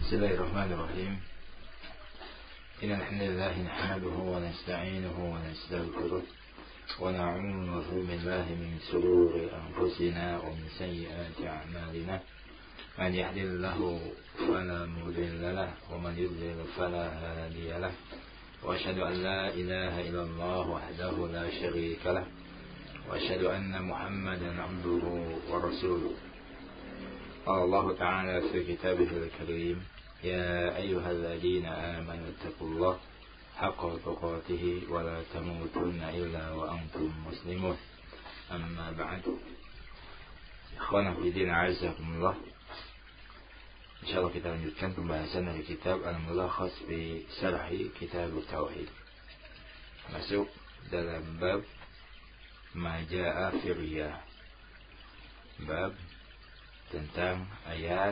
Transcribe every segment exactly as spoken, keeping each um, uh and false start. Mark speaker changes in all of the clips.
Speaker 1: بسم الله الرحمن الرحيم. إن الحمد لله نحمده ونستعينه ونستغفره ونعوذ بالله من شرور أنفسنا ومن سيئات أعمالنا. من يهده الله فلا مضل له ومن يضلل فلا هادي له. وأشهد أن لا إله إلا الله وحده لا شريك له. وأشهد أن محمدا عبده ورسوله. قال الله تعالى في كتابه الكريم: يا أيها الذين آمنوا اتقوا الله حق تقاته ولا تموتن إلا وأنتم مسلمون. أما بعد، ikhwana fillah a'azzakumullah. Insyaallah kita lanjutkan pembahasan dari kitab Al-Mulakhas fi Syarhi Kitab Tauhid. Masuk dalam bab Ma jaa'a fi riyah. Bab tentang ayat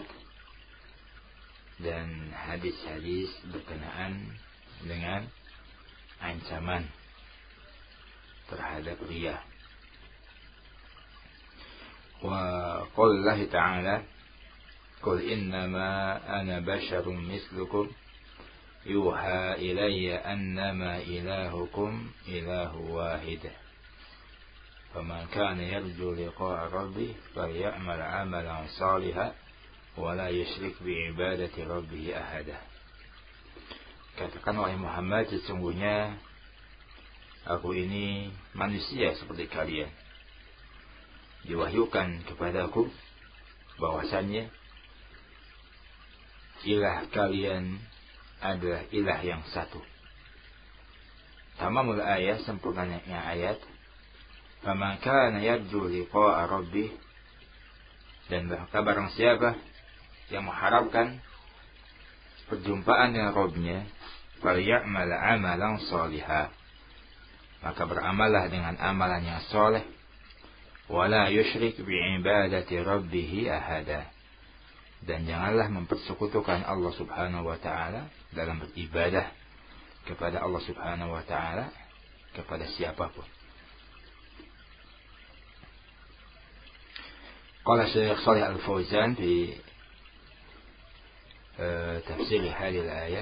Speaker 1: dan hadis-hadis berkenaan dengan ancaman terhadap riyah. Wa qala ta'ala: Qul innama ana basharun mislukum yuha ilayya annama ilahukum ilahu wahid. فَمَنْ كَانَ يَرْجُو لِقَاءَ رَبِّهِ فَلْيَعْمَلْ عَمَلًا صَالِحًا وَلَا يُشْرِكْ بِعِبَادَةِ رَبِّهِ أَحَدًا. Katakan wahai Muhammad, sesungguhnya aku ini manusia seperti kalian. Diwahyukan kepadaku bahwasannya ilah kalian adalah ilah yang satu. Tamamul ayat, sempurnanya ayat. Faman kana yarju liqa'a rabbih, dan barang siapa yang mengharapkan perjumpaan dengan Rabbnya, faly'amal 'amalan shalihan, maka beramallah dengan amalan yang saleh, wala yusyrik bi'ibadati rabbih ahada, dan janganlah mempersekutukan Allah Subhanahu wa taala dalam beribadah kepada Allah Subhanahu wa taala kepada siapapun. قال الشيخ صالح الفوزان في تفسير هذه الآية: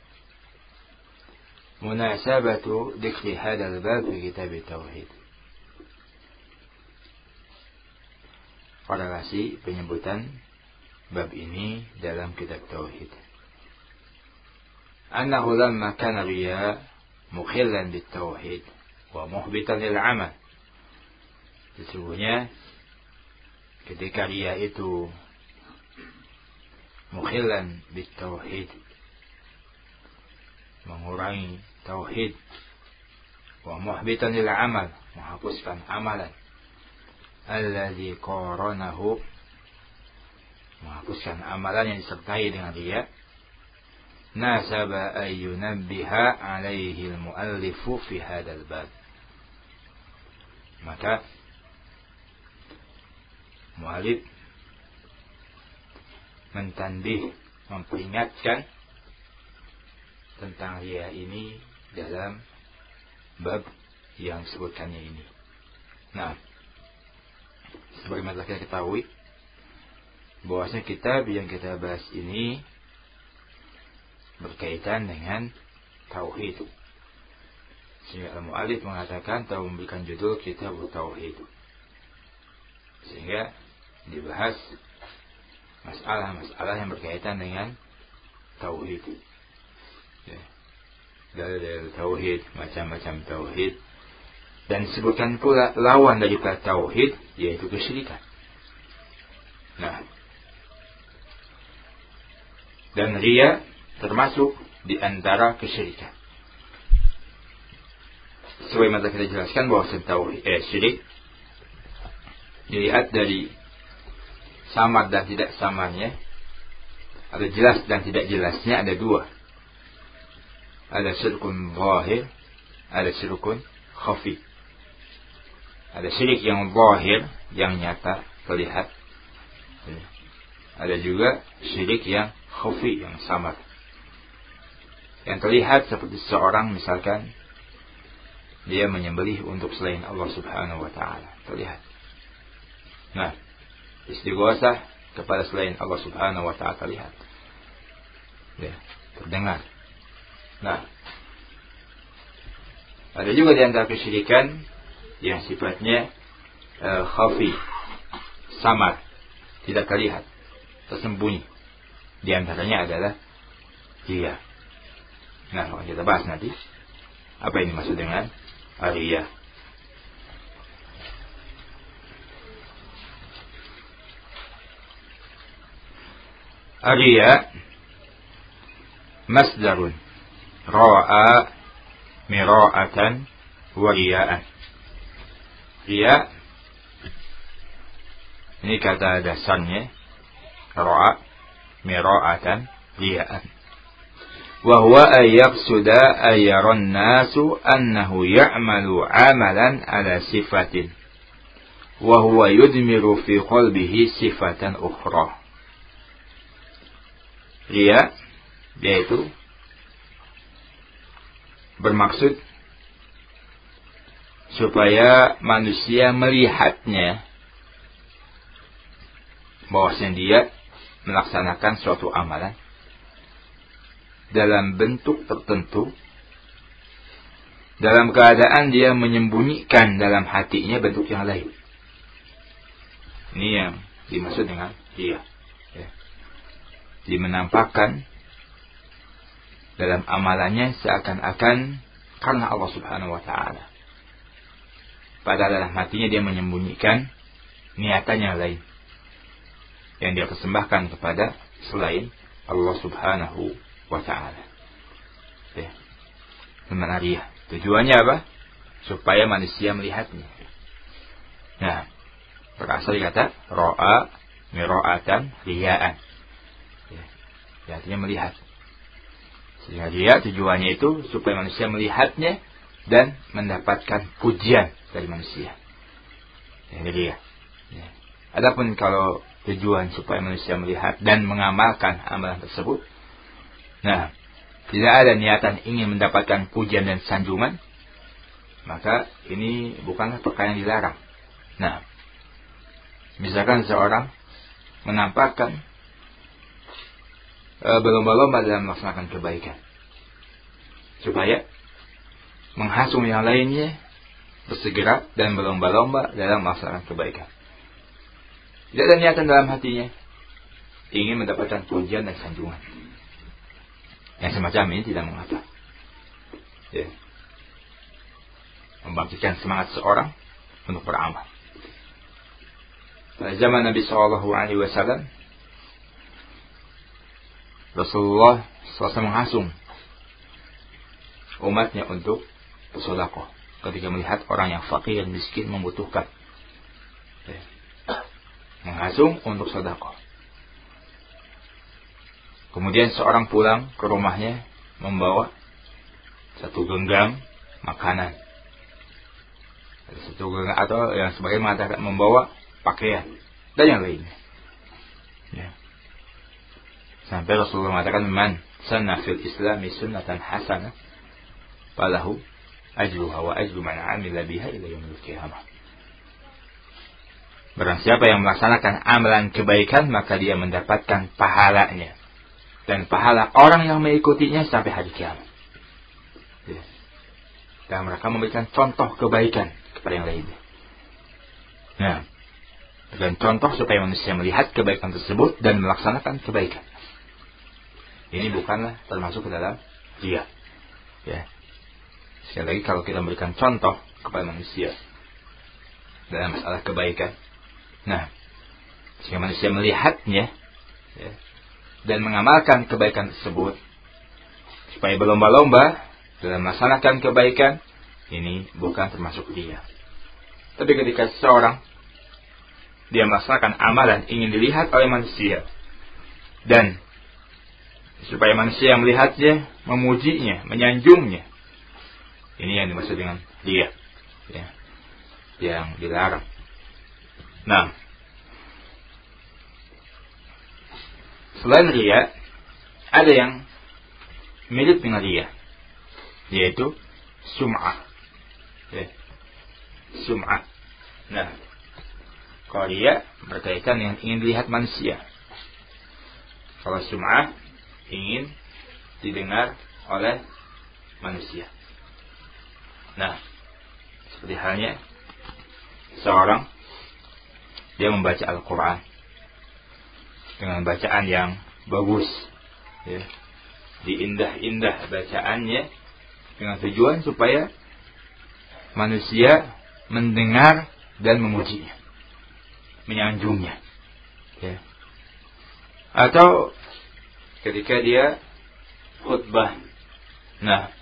Speaker 1: مناسبة ذكر هذا الباب في كتاب التوحيد. Korelasi penyebutan bab ini dalam kitab tauhid. أنه لما كان الرياء مخلا بالتوحيد ومحبطا للعمل. Sesungguhnya ketika riya itu mukhilan bitauhid, mengurangi tauhid, wa muhbitan lil amal, menghapuskan amalan, alladzi qaranahu, menghapuskan amalan yang disertai dengan riya, nasaba ay yunabbiha alaihi al-muallifu fi hadzal bab. Maka mu'alif mentanbih, memperingatkan tentang riya ini dalam bab yang disebutkannya ini. Nah, sebagaimana kita ketahui bahwasanya kitab yang kita bahas ini berkaitan dengan tauhid. Sehingga al-mu'alif mengatakan atau memberikan judul kitab tauhid, sehingga dibahas masalah-masalah yang berkaitan dengan tauhid. Ya. Dalil tauhid, macam-macam tauhid, dan disebutkan pula lawan daripada tauhid, yaitu kesyirikan. Nah, dan riya termasuk di antara kesyirikan. Sebagaimana kita jelaskan bahwa tauhid eh syirik dilihat dari samar dan tidak samarnya, ada jelas dan tidak jelasnya, ada dua. Ada syirkun zahir, ada syirkun khafi. Ada syirik yang zahir, yang nyata, terlihat. Ada juga syirik yang khafi, yang samar. Yang terlihat seperti seorang misalkan dia menyembelih untuk selain Allah Subhanahu wa taala, terlihat. Nah, istighosah kepada selain Allah Subhanahu wa taala terlihat. Ya, terdengar. Nah, ada juga di antara kesyirikan yang sifatnya uh, khafi, samar, tidak terlihat, tersembunyi. Di antaranya adalah riya. Nah, akan kita bahas nanti apa ini maksud dengan riya. Riya masdarun ra'a mira'atan wa riya'an. Riya ini kata dasarnya ra'a mira'atan riya'an. Wa huwa ayyaqsuda ayyaran nasu annahu ya'malu 'amalan 'ala sifatin wa huwa yudmiru fi qalbihi sifatan ukhra. Riya yaitu bermaksud supaya manusia melihatnya bahwasanya dia melaksanakan suatu amalan dalam bentuk tertentu, dalam keadaan dia menyembunyikan dalam hatinya bentuk yang lain. Ini yang dimaksud dengan riya. Ya. Dia menampakkan dalam amalannya seakan-akan karena Allah Subhanahu wa Ta'ala, padahal dalam hatinya dia menyembunyikan niatan yang lain yang dia persembahkan kepada selain Allah Subhanahu wa Ta'ala. Ya. Riya. Tujuannya apa? Supaya manusia melihatnya. Nah, berasal dari kata ro'a mira'atan riya'an. Ya. Artinya melihat. Sehingga dia tujuannya itu supaya manusia melihatnya dan mendapatkan pujian dari manusia. Ini dia. Ya. Adapun kalau tujuan supaya manusia melihat dan mengamalkan amalan tersebut, nah, tidak ada niatan ingin mendapatkan pujian dan sanjungan, maka ini bukanlah perkara yang dilarang. Nah, misalkan seorang menampakkan e, berlomba-lomba dalam melaksanakan kebaikan, supaya menghasung yang lainnya bersegera dan berlomba-lomba dalam melaksanakan kebaikan. Tidak ada niatan dalam hatinya ingin mendapatkan pujian dan sanjungan. Yang semacam ini tidak mengapa. Ya. Membangkitkan semangat seorang untuk beramal. Pada zaman Nabi Shallallahu Alaihi Wasallam, Rasulullah selalu menghasung umatnya untuk bersedekah ketika melihat orang yang fakir dan miskin membutuhkan. Ya. Menghasung untuk sedekah. Kemudian seorang pulang ke rumahnya membawa satu genggam makanan, satu genggam, atau yang sebagian mengatakan membawa pakaian dan yang lainnya. Ya. Sampai Rasulullah mengatakan, man sanna fil Islami sunnatan hasanah falahu ajruha wa ajru man 'amila biha ila yaumil qiyamah. Barang siapa yang melaksanakan amalan kebaikan, maka dia mendapatkan pahalanya dan pahala orang yang mengikutinya sampai hari kiamat. Ya. Dan mereka memberikan contoh kebaikan kepada yang lainnya. Nah, dan contoh supaya manusia melihat kebaikan tersebut dan melaksanakan kebaikan. Ini bukanlah termasuk ke dalam riya. Ya. Sekali lagi, kalau kita memberikan contoh kepada manusia dalam masalah kebaikan, nah, sehingga manusia melihatnya, ya, dan mengamalkan kebaikan tersebut supaya berlomba-lomba dalam melaksanakan kebaikan, ini bukan termasuk dia. Tapi ketika seseorang dia melaksanakan amalan ingin dilihat oleh manusia, dan supaya manusia yang melihatnya memujinya, menyanjungnya, ini yang dimaksud dengan dia, ya, yang dilarang. Nah, selain riya, ada yang mirip dengan riya, yaitu sum'ah. Ya. Sum'ah. Nah, kalau riya berkaitan dengan ingin dilihat manusia. Kalau sum'ah ingin didengar oleh manusia. Nah, seperti halnya seorang dia membaca Al-Quran dengan bacaan yang bagus, ya, diindah-indah bacaannya dengan tujuan supaya manusia mendengar dan memujinya, menyanjungnya, ya. Atau ketika dia khutbah, nah,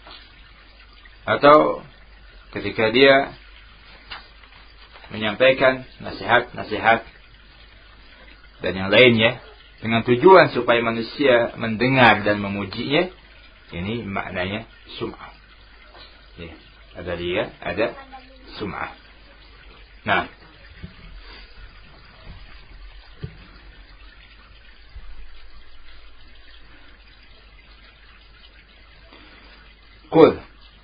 Speaker 1: atau ketika dia menyampaikan nasihat-nasihat dan yang lainnya dengan tujuan supaya manusia mendengar dan memujinya, ini maknanya sum'ah. Ya, ada dia, ada sum'ah. Nah, qul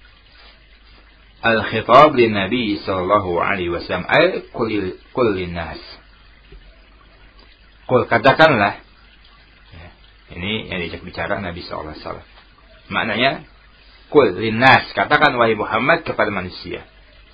Speaker 1: al-khitab lin Nabi sallallahu alaihi wasallam ay qul qul linnas. Qul, katakanlah, ya, ini yang diajak bicara Nabi sallallahu alaihi wasallam. Maknanya qul linnas, katakan wahai Muhammad kepada manusia.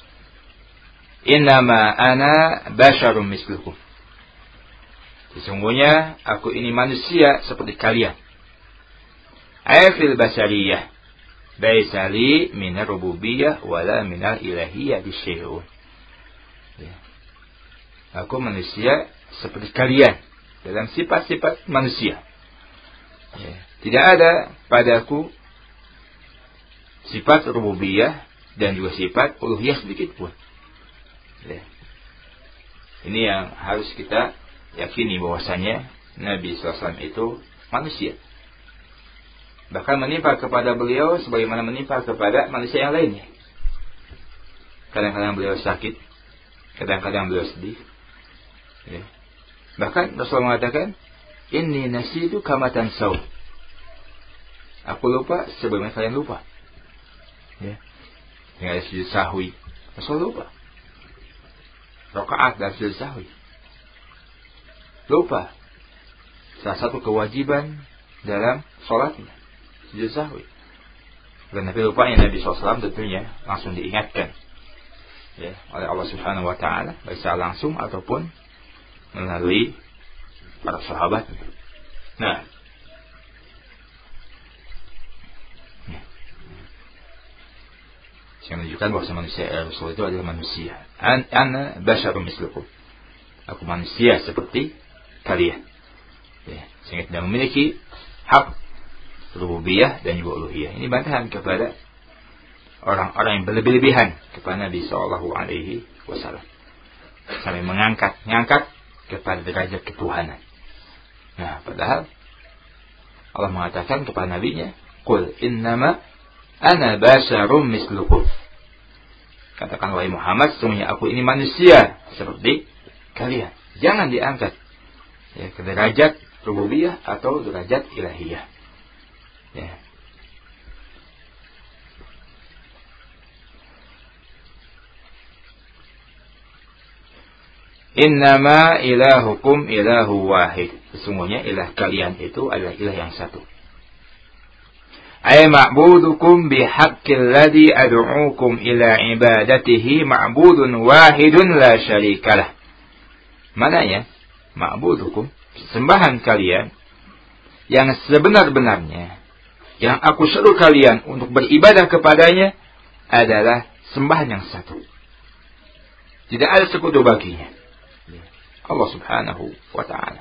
Speaker 1: Innama ana basyarum mislukum. Sesungguhnya aku ini manusia seperti kalian. Ay fil basyariyah. Laisa li minar rububiyyah wala minal ilahiyyah bisyai'un. Ya. Aku manusia seperti kalian dalam sifat-sifat manusia. Ya. Tidak ada padaku sifat rububiyah dan juga sifat uluhiyah sedikit pun. Ya. Ini yang harus kita yakini bahwasanya Nabi sallallahu alaihi wasallam itu manusia. Bahkan menimpa kepada beliau sebagaimana menimpa kepada manusia yang lainnya. Kadang-kadang beliau sakit, kadang-kadang beliau sedih. Ya. Bahkan Rasulullah mengatakan, inni nasitu kama tansau. Aku lupa sebagaimana kalian lupa. Ya. Dengan sujud sahwi, Rasul lupa. Rakaat dan sujud sahwi, lupa. Salah satu kewajiban dalam sholatnya, sujud sahwi. Dan Nabi lupanya Nabi shallallahu alaihi wasallam tentunya langsung diingatkan, ya, oleh Allah Subhanahu Wa Taala, baik secara langsung ataupun melalui para sahabat. Nah, ya. Saya menunjukkan bahwa manusia Rasul itu adalah manusia. An ana basyarum mislukum. Aku manusia seperti kalian. Ya, sehingga tidak memiliki hak rububiyah dan juga uluhiyah. Ini bantahan kepada orang-orang yang berlebih-lebihan kepada Nabi sallallahu alaihi wasallam. Sampai mengangkat, ngangkat kepada derajat ketuhanan. Nah, padahal Allah mengatakan kepada nabinya, "Qul innama ana basyarum mislukum." Katakan wahai Muhammad, sesungguhnya aku ini manusia seperti kalian. Jangan diangkat, ya, ke derajat rububiyah atau derajat ilahiyah. Ya. Innama ilahukum ilahu wahid. Sesungguhnya ilah kalian itu adalah ilah yang satu. Ay ma'budukum bihaqqil ladzi ad'uukum ila ibadatihi ma'budun wahidun la syarikalah. Mananya ma'budukum, sembahan kalian yang sebenar-benarnya, yang aku seru kalian untuk beribadah kepadanya adalah sembahan yang satu. Tidak ada sekutu baginya. Allah Subhanahu wa ta'ala.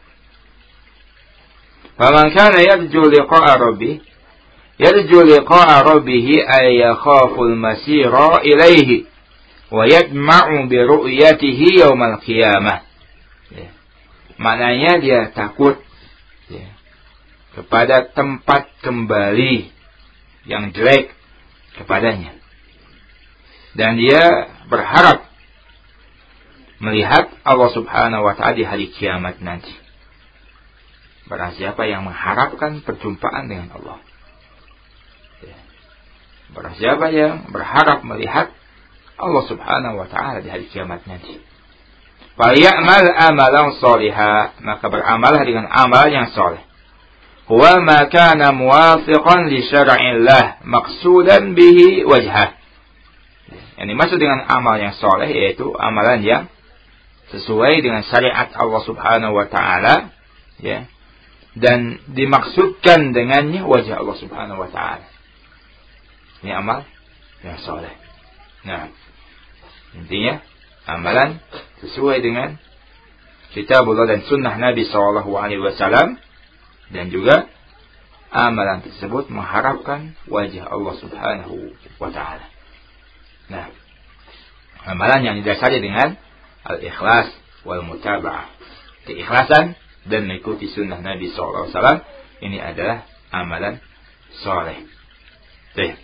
Speaker 1: Faman kana yarju liqa'a rabbih yarju liqa'a rabbih ay yakhaful masira ilaihi wa yatma'u bi ru'yatihi yaumal qiyamah. Ya. Maknanya dia takut, ya, kepada tempat kembali yang jelek kepadanya. Dan dia berharap melihat Allah Subhanahu wa ta'ala di hari kiamat nanti. Barang siapa yang mengharapkan perjumpaan dengan Allah, ya. Barang siapa yang berharap melihat Allah Subhanahu wa ta'ala di hari kiamat nanti, falyamal amalan shaliha, maka beramalah dengan amal yang saleh. huwa ma kana muwafiqan li syar'illah maqsudan bihi wajhah. Yang dimaksud dengan amal yang soleh yaitu amalan yang sesuai dengan syariat Allah Subhanahu wa taala, ya, dan dimaksudkan dengannya wajah Allah Subhanahu wa taala. Ini amal yang soleh. Nah, intinya amalan sesuai dengan kitabullah dan sunnah Nabi Shallallahu Alaihi Wasallam, dan juga amalan tersebut mengharapkan wajah Allah Subhanahu wa taala. Nah, amalan yang didasari dengan al-ikhlas wal mutaba'ah, keikhlasan dan mengikuti sunnah Nabi Shallallahu Alaihi Wasallam, ini adalah amalan soleh. Baik.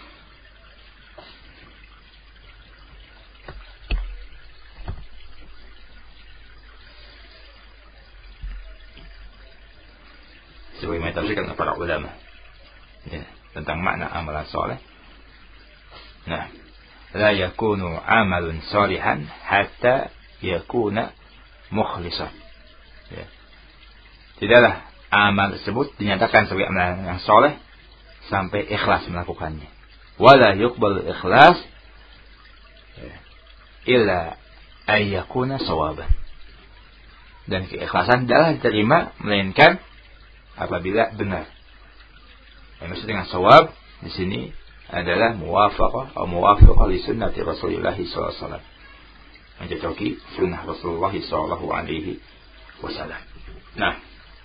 Speaker 1: Sebagaimana ditafsirkan para ulama, ya, tentang makna amalan soleh. Nah, la yakunu amalun salihan hatta yakuna mukhlisan. Ya. Tidaklah amal tersebut dinyatakan sebagai amalan yang soleh sampai ikhlas melakukannya. Wala yuqbalu ikhlas ya, illa ayyakuna sawaban. Dan keikhlasan tidaklah diterima melainkan apabila benar. Yang maksud dengan sawab di sini adalah muwafaqah atau muwafaqah li sunnati Rasulullah sallallahu alaihi wasallam. Mencocoki sunnah Rasulullah sallallahu alaihi wasallam. Nah,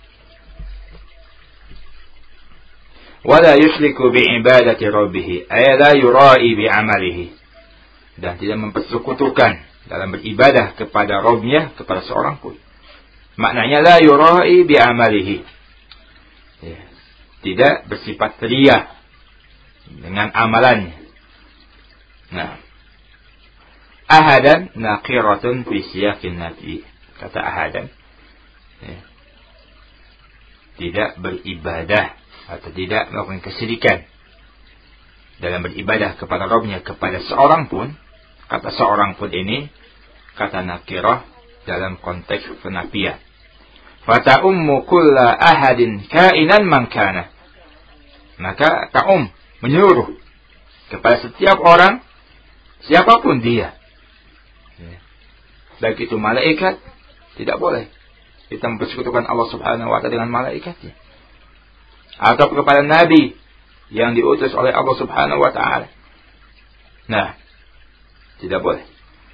Speaker 1: wala yusyriku bi ibadati rabbih, ay la yura'i bi amalihi. Dan tidak mempersekutukan dalam beribadah kepada Rabb-nya kepada seorang pun. Maknanya la yura'i bi amalihi. Ya, tidak bersifat ria dengan amalannya. Nah, ahadan naqiratun fi siyaqin nafi. Kata ahadan, ya, tidak beribadah atau tidak melakukan kesyirikan dalam beribadah kepada Rabb-nya kepada seorang pun. Kata seorang pun ini kata nakirah dalam konteks penafian. Fata'ummu kulla ahadin kainan man kana. Maka ta'um menyuruh kepada setiap orang siapapun dia. Baik itu malaikat, tidak boleh kita mempersekutukan Allah Subhanahu wa taala dengan malaikatnya. Atau kepada nabi yang diutus oleh Allah Subhanahu wa taala. Nah, tidak boleh.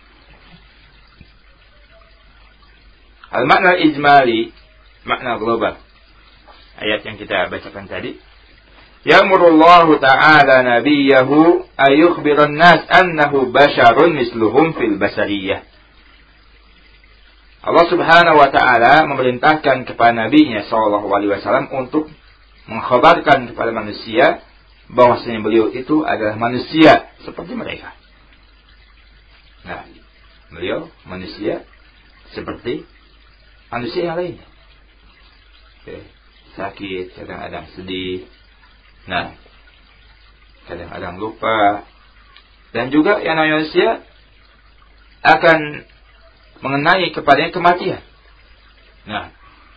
Speaker 1: Al-makna ijmali, makna global ayat yang kita bacakan tadi, ya'murullahu ta'ala nabiyahu ayyukhbiran nas annahu basharun misluhum fil basariyah. Allah Subhanahu wa taala memerintahkan kepada nabinya sallallahu alaihi wasallam untuk mengkhabarkan kepada manusia bahwasanya beliau itu adalah manusia seperti mereka. Nah, beliau manusia seperti manusia yang lainnya. Oke. Sakit, kadang-kadang sedih. Nah, kadang-kadang lupa. Dan juga yang namanya manusia akan mengenai kepadanya kematian. Nah,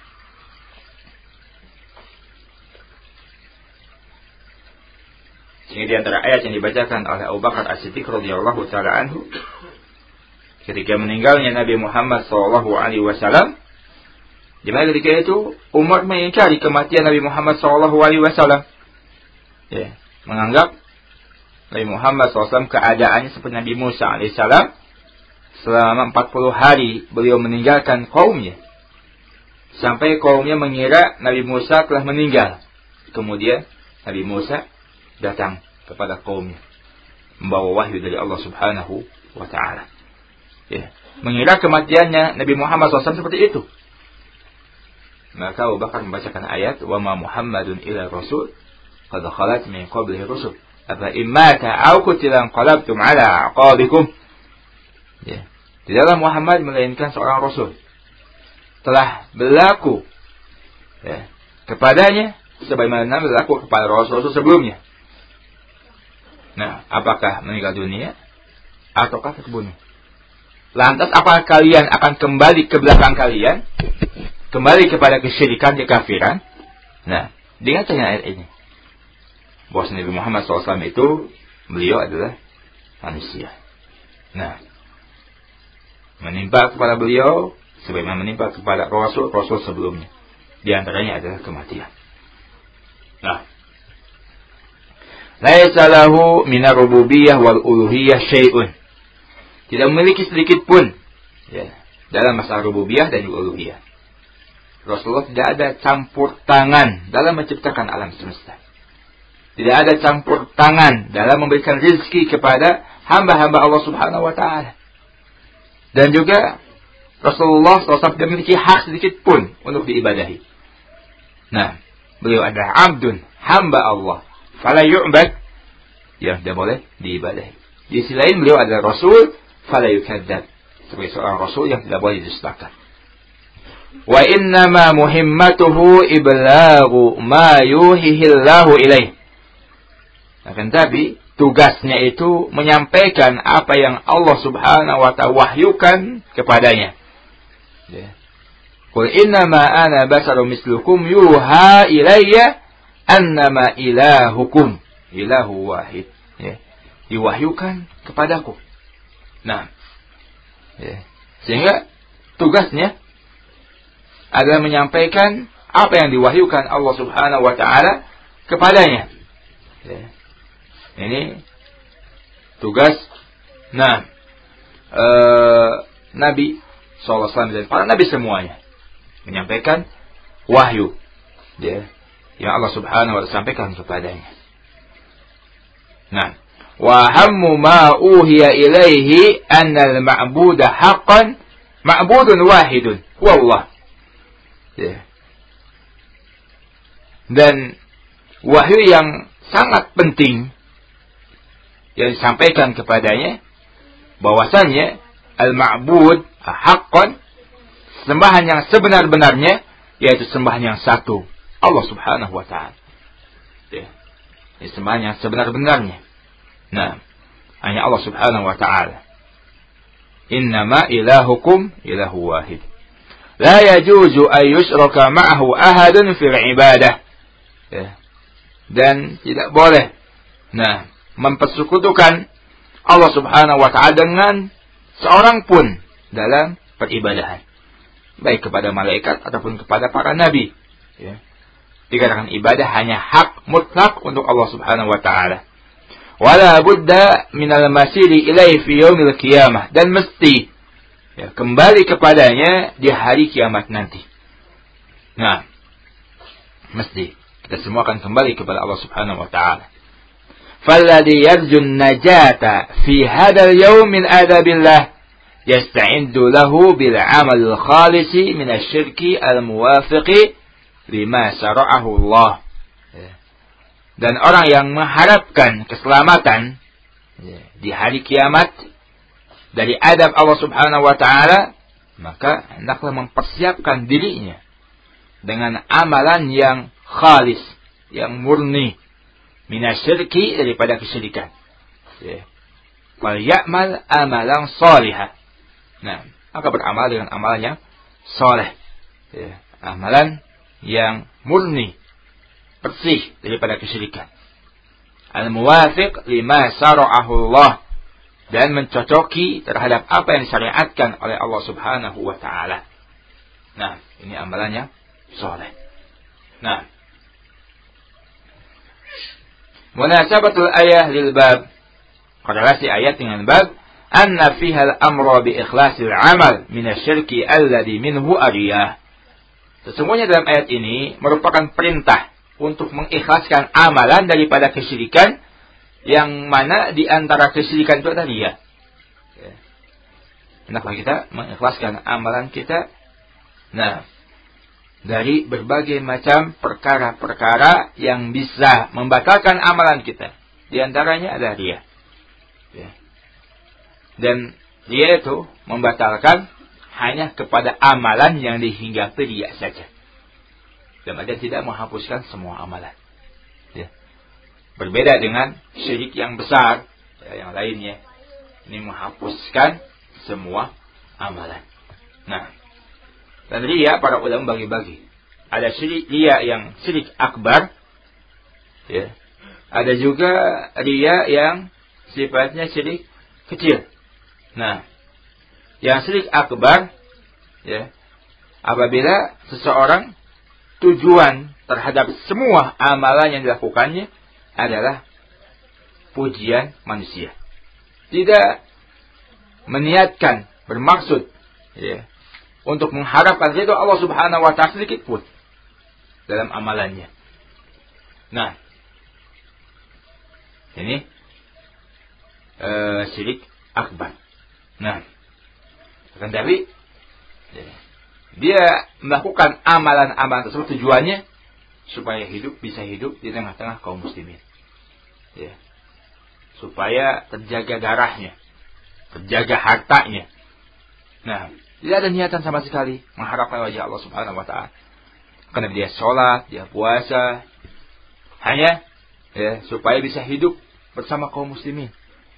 Speaker 1: ini di antara ayat yang dibacakan oleh Abu Bakar As-Siddiq radhiyallahu taala anhu ketika meninggalnya Nabi Muhammad sallallahu alaihi wasallam. Di mana ketika itu Umar mengingkari kematian Nabi Muhammad sallallahu alaihi wasallam. Ya, menganggap Nabi Muhammad sallallahu alaihi wasallam keadaannya seperti Nabi Musa alaihissalam. Selama empat puluh hari beliau meninggalkan kaumnya. Sampai kaumnya mengira Nabi Musa telah meninggal. Kemudian Nabi Musa datang kepada kaumnya, membawa wahyu dari Allah Subhanahu wa taala. Ya, mengira kematiannya Nabi Muhammad sallallahu alaihi wasallam seperti itu. Maka Abu Bakar membacakan ayat, wa ma Muhammadun illa rasul qad khalat min qablihi rusul afa immata aw qutila qalabtum ala aqabikum. Ya, tidaklah Muhammad melainkan seorang rasul, telah berlaku ya, kepadanya sebagaimana berlaku kepada rasul-rasul sebelumnya. Nah, apakah meninggal dunia ataukah terbunuh? Lantas apakah kalian akan kembali ke belakang kalian? Kembali kepada kesyirikan, kekafiran? Nah, Dengan ayat ini, bahwa Nabi Muhammad shallallahu alaihi wasallam itu beliau adalah manusia. Nah, menimpa kepada beliau sebagaimana menimpa kepada Rasul-Rasul sebelumnya. Di antaranya adalah kematian. Nah, laisa lahu minar rububiyyah wal uluhiyyah syai'un. Tidak memiliki sedikit pun ya, dalam masalah rububiyah dan juga uluhiyah. Rasulullah tidak ada campur tangan dalam menciptakan alam semesta. Tidak ada campur tangan dalam memberikan rezeki kepada hamba-hamba Allah Subhanahu wa taala. Dan juga Rasulullah shallallahu alaihi wasallam tidak memiliki hak sedikit pun untuk diibadahi. Nah, beliau adalah abdun, hamba Allah. Fala yu'bad, yang tidak boleh diibadahi. Di sisi lain beliau adalah Rasul, fala yukadzdzab, sebagai seorang Rasul yang tidak boleh didustakan. Wa innama muhimmatuhu iblagu ma yuhihillahu ilaih. Akan tapi tugasnya itu menyampaikan apa yang Allah Subhanahu wa ta'ala wahyukan kepadanya. Ya. Qul innama ana basarum mislukum yuha ilayya annama ilahukum ilahu wahid. Ya. Diwahyukan kepadaku. Nah, ya. Sehingga tugasnya adalah menyampaikan apa yang diwahyukan Allah Subhanahu wa ta'ala kepadanya. Ya. Ini tugas nah ee, Nabi shallallahu alaihi wasallam dan para nabi semuanya menyampaikan wahyu ya, yang Allah Subhanahu wa ta'ala sampaikan kepadanya. Nah, wa hammu ma uhiya ilaihi anna al-ma'buda haqqan ma'budun wahidun huwa Allah. Ya. Dan wahyu yang sangat penting yang disampaikan kepadanya bahwasannya al-ma'bud haqqan, sembahan yang sebenar-benarnya yaitu sembahan yang satu, Allah Subhanahu wa ta'ala. Ya. Ini sembahan yang sebenar-benarnya. Nah, hanya Allah Subhanahu wa ta'ala. Innama ilahukum ilahu wahid. La yajuzu an yushraka ma'ahu ahadun fil ibadah. Ya. Dan tidak boleh nah mempersekutukan Allah Subhanahu wa ta'ala dengan seorang pun dalam peribadahan, baik kepada malaikat ataupun kepada para nabi. Ya. Dikatakan ibadah hanya hak mutlak untuk Allah Subhanahu wa ta'ala. Wala budda minal masiri ilaihi fi yaumil qiyamah, dan mesti ya, kembali kepadanya di hari kiamat nanti. Nah, mesti kita semua akan kembali kepada Allah Subhanahu wa ta'ala. Falladhi yarjun najata fi hadal yawm min adabillah yasta'indu lahu bil amal al-khalisi min asy-syirki al-muwafiqi lima syara'ahu Allah. Dan orang yang mengharapkan keselamatan di hari kiamat dari adab Allah Subhanahu wa ta'ala, maka hendaklah mempersiapkan dirinya dengan amalan yang khalis, yang murni, minasyirki, daripada kesyirikan. Wal ya'mal amalan salihah. Nah, maka beramal dengan amalan yang saleh. Amalan yang murni, bersih daripada kesyirikan. Al-muwafiq lima syara'ahu Allah, dan mencocoki terhadap apa yang disyariatkan oleh Allah Subhanahu wa ta'ala. Nah, ini amalannya soleh. Nah, munasabatul ayah lil bab, korelasi ayat dengan bab, anna fiha al-amra bi ikhlasil amal min asy-syirki alladhi minhu ariyah. Sesungguhnya dalam ayat ini merupakan perintah untuk mengikhlaskan amalan daripada kesyirikan, yang mana di antara kesyirikan itu ada riya. Kenapa kita mengikhlaskan amalan kita? Nah, dari berbagai macam perkara-perkara yang bisa membatalkan amalan kita. Di antaranya ada riya. Dan riya itu membatalkan hanya kepada amalan yang dihinggapi riya saja. Dan ada tidak menghapuskan semua amalan. Ya. Berbeda dengan syirik yang besar, ya, yang lainnya. Ini menghapuskan semua amalan. Nah, dan riya para ulama bagi-bagi. ada syirik riya yang syirik akbar, ya. Ada juga riya yang sifatnya syirik kecil. Nah, yang syirik akbar, ya, apabila seseorang tujuan terhadap semua amalan yang dilakukannya adalah pujian manusia, tidak meniatkan, bermaksud, ya, untuk mengharapkan ridho Allah Subhanahu wa taala sedikit pun dalam amalannya. Nah, ini uh, syirik akbar. Nah, tetapi ya, dia melakukan amalan-amalan tersebut tujuannya supaya hidup bisa hidup di tengah-tengah kaum muslimin, ya, supaya terjaga darahnya, terjaga hartanya. Nah, tidak ada niatan sama sekali mengharapkan wajah Allah Subhanahu wa taala. Karena dia sholat, dia puasa, hanya ya, supaya bisa hidup bersama kaum muslimin.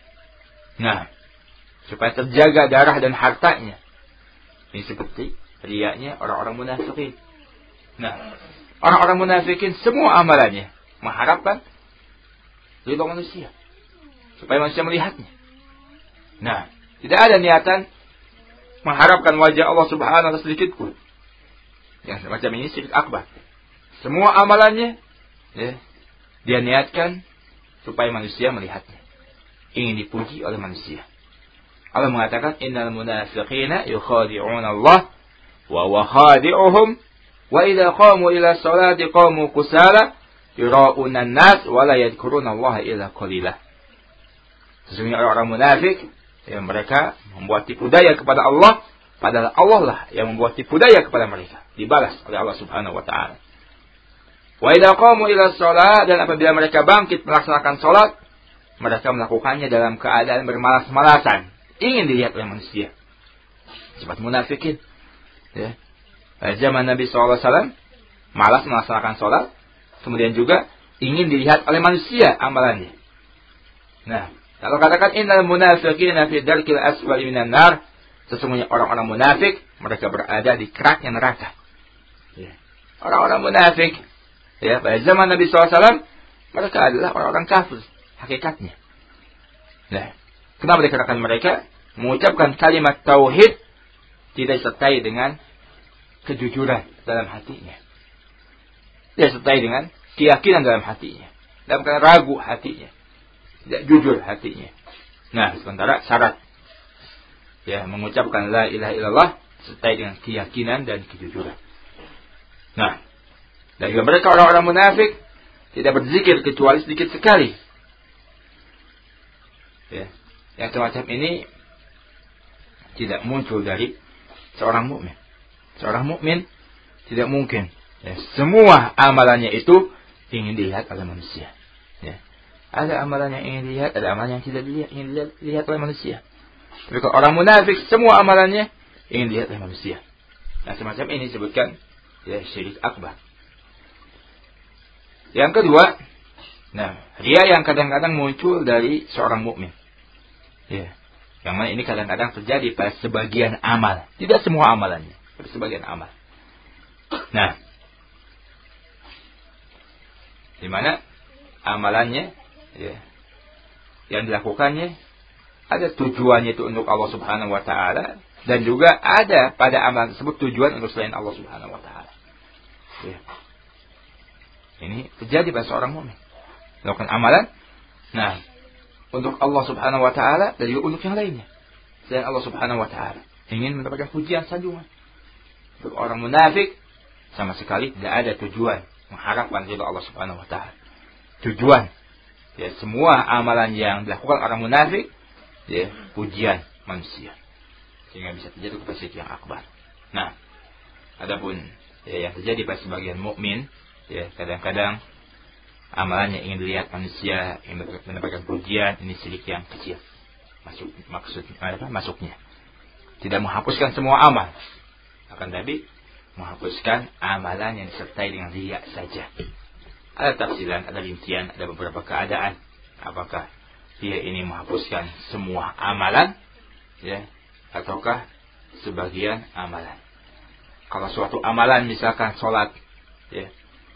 Speaker 1: Nah, supaya terjaga darah dan hartanya. Ini seperti riyanya orang-orang munafikin. Nah, orang-orang munafikin semua amalannya mengharapkan ridho manusia, supaya manusia melihatnya. Nah, tidak ada niatan mengharapkan wajah Allah Subhanahu wa taala sedikit pun. Yang semacam ini syirik akbar. Semua amalannya ya, dia niatkan supaya manusia melihatnya, ingin dipuji oleh manusia. Allah mengatakan innal munafiqina yukhadi'una Allah wa huwa khadi'uhum wa idza qamu ila sholati qamu kusala yura'una an-nas wa la yadhkuruna Allah illa qalila. Sesungguhnya orang-orang munafik yang mereka membuat tipu daya kepada Allah, padahal Allah lah yang membuat tipu daya kepada mereka, dibalas oleh Allah Subhanahu wa taala. Wa idza qamu ila shalah, dan apabila mereka bangkit melaksanakan salat, mereka melakukannya dalam keadaan bermalas-malasan, ingin dilihat oleh manusia. Sifat munafikin. Ya. Zaman Nabi sallallahu alaihi wasallam malas melaksanakan salat, kemudian juga ingin dilihat oleh manusia amalannya. Nah, kalau katakan innal munafiqina fi darkil asfali minan nar, sesungguhnya orang-orang munafik mereka berada di keraknya neraka. Ya. Orang-orang munafik ya, pada zaman Nabi sallallahu alaihi wasallam mereka adalah orang-orang kafir hakikatnya. Nah, kenapa dikatakan mereka mengucapkan kalimat tauhid tidak disertai dengan kejujuran dalam hatinya, tidak disertai dengan keyakinan dalam hatinya, dalam keadaan ragu hatinya, tidak jujur hatinya. Nah, sementara syarat ya mengucapkan la ilaha illallah disertai dengan keyakinan dan kejujuran. Nah, dan juga mereka orang-orang munafik tidak berzikir kecuali sedikit sekali. Ya, yang semacam ini tidak muncul dari seorang mukmin. Seorang mukmin tidak mungkin ya, semua amalannya itu ingin dilihat oleh manusia. Ya. Ada amalan yang ingin dilihat, ada amalan yang tidak dilihat, ingin dilihat, dilihat oleh manusia. Tapi kalau orang munafik semua amalannya ingin dilihat oleh manusia. Nah, semacam ini disebutkan ya syirik akbar. Yang kedua, nah, riya yang kadang-kadang muncul dari seorang mukmin. Ya. Yang mana ini kadang-kadang terjadi pada sebagian amal, tidak semua amalannya, tapi sebagian amal. Nah, di mana amalannya ya, yang dilakukannya ada tujuannya itu untuk Allah Subhanahu wa taala, dan juga ada pada amalan tersebut tujuan untuk selain Allah Subhanahu wa taala. Ya. Ini terjadi pada seorang mukmin. Melakukan amalan nah untuk Allah Subhanahu wa taala dan juga untuk yang lainnya selain Allah Subhanahu wa taala, ingin mendapatkan pujian sanjungan. Untuk orang munafik sama sekali tidak ada tujuan mengharapkan ridha Allah Subhanahu wa taala. Tujuan ya semua amalan yang dilakukan orang munafik ya pujian manusia, sehingga bisa terjadi kepada yang akbar. Nah, adapun ya, yang terjadi pada sebagian mukmin ya kadang-kadang amalannya ingin dilihat manusia, ingin mendapatkan pujian, ini syirik yang kecil. Masuk maksud apa? Masuknya tidak menghapuskan semua amal, akan tapi menghapuskan amalan yang disertai dengan riya saja. Ada tafsiran, ada rincian, ada beberapa keadaan. Apakah dia ini menghapuskan semua amalan, ya, ataukah sebagian amalan? Kalau suatu amalan misalkan sholat Ya.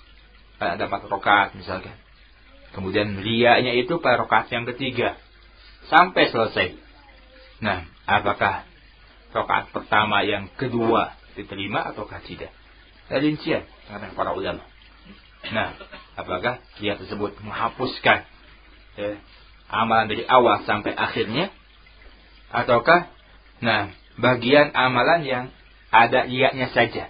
Speaker 1: Ada empat rakaat misalkan. Kemudian riyanya itu pada rakaat yang ketiga sampai selesai. Nah, apakah rakaat pertama yang kedua diterima ataukah tidak? Ada rincian kata para ulama. Nah, apakah dia tersebut menghapuskan ya, amalan dari awal sampai akhirnya, ataukah nah bagian amalan yang ada riyanya saja?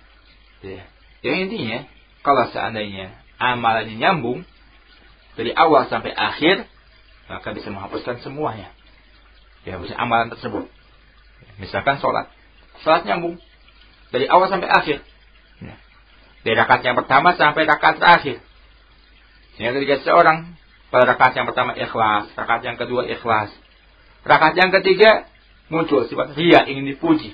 Speaker 1: Ya. Yang intinya, kalau seandainya amalannya nyambung dari awal sampai akhir, maka bisa menghapuskan semuanya. Ya, bisa amalan tersebut. Misalkan sholat, sholat nyambung dari awal sampai akhir. Ya. Dari rakaat yang pertama sampai rakaat terakhir. Sehingga ketika seorang pada rakaat yang pertama ikhlas, rakaat yang kedua ikhlas, rakaat yang ketiga muncul sifat riya, ingin dipuji.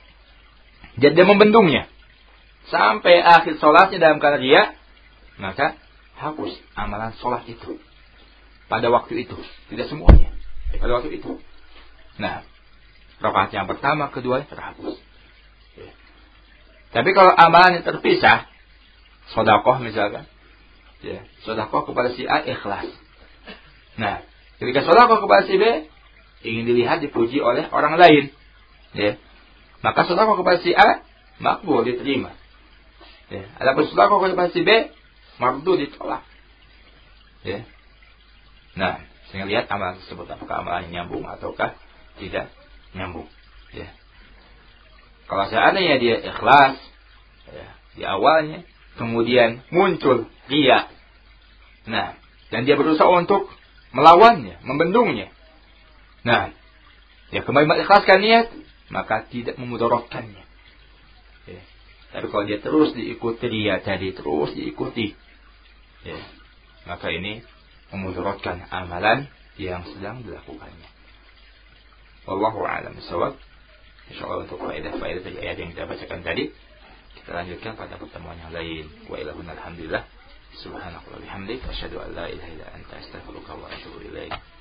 Speaker 1: Jadi dia membendungnya sampai akhir sholatnya dalam keadaan riya, maka hapus amalan sholat itu pada waktu itu, tidak semuanya pada waktu itu. Nah, rakaat yang pertama, kedua terhapus. Ya. Tapi kalau amalan yang terpisah, sedekah misalkan, ya, sedekah kepada si A ikhlas. Nah, ketika sedekah kepada si B ingin dilihat dipuji oleh orang lain, ya, maka sedekah kepada si A makbul diterima. Ya, adapun sedekah kepada si B mardud ditolak. Ya. Nah, sehingga lihat amalan tersebut apakah amalannya nyambung ataukah tidak nyambung. Ya. Kalau seandainya dia ikhlas ya, di awalnya, kemudian muncul riya, nah, dan dia berusaha untuk melawannya, membendungnya, nah, ya kembali mengikhlaskan niat, maka tidak memudaratkannya. Ya. Tapi kalau dia terus diikuti riya tadi, terus diikuti, ya, maka ini memudaratkan amalan yang sedang dilakukannya. Wallahu a'lam bishawab. Insyaallah untuk faedah-faedah dari ayat yang kita bacakan tadi kita lanjutkan pada pertemuan yang lain. Wa ilahun alhamdulillah. Subhanallah wa bihamdika asyhadu an la ilaha illa anta astaghfiruka wa atubu ilaik.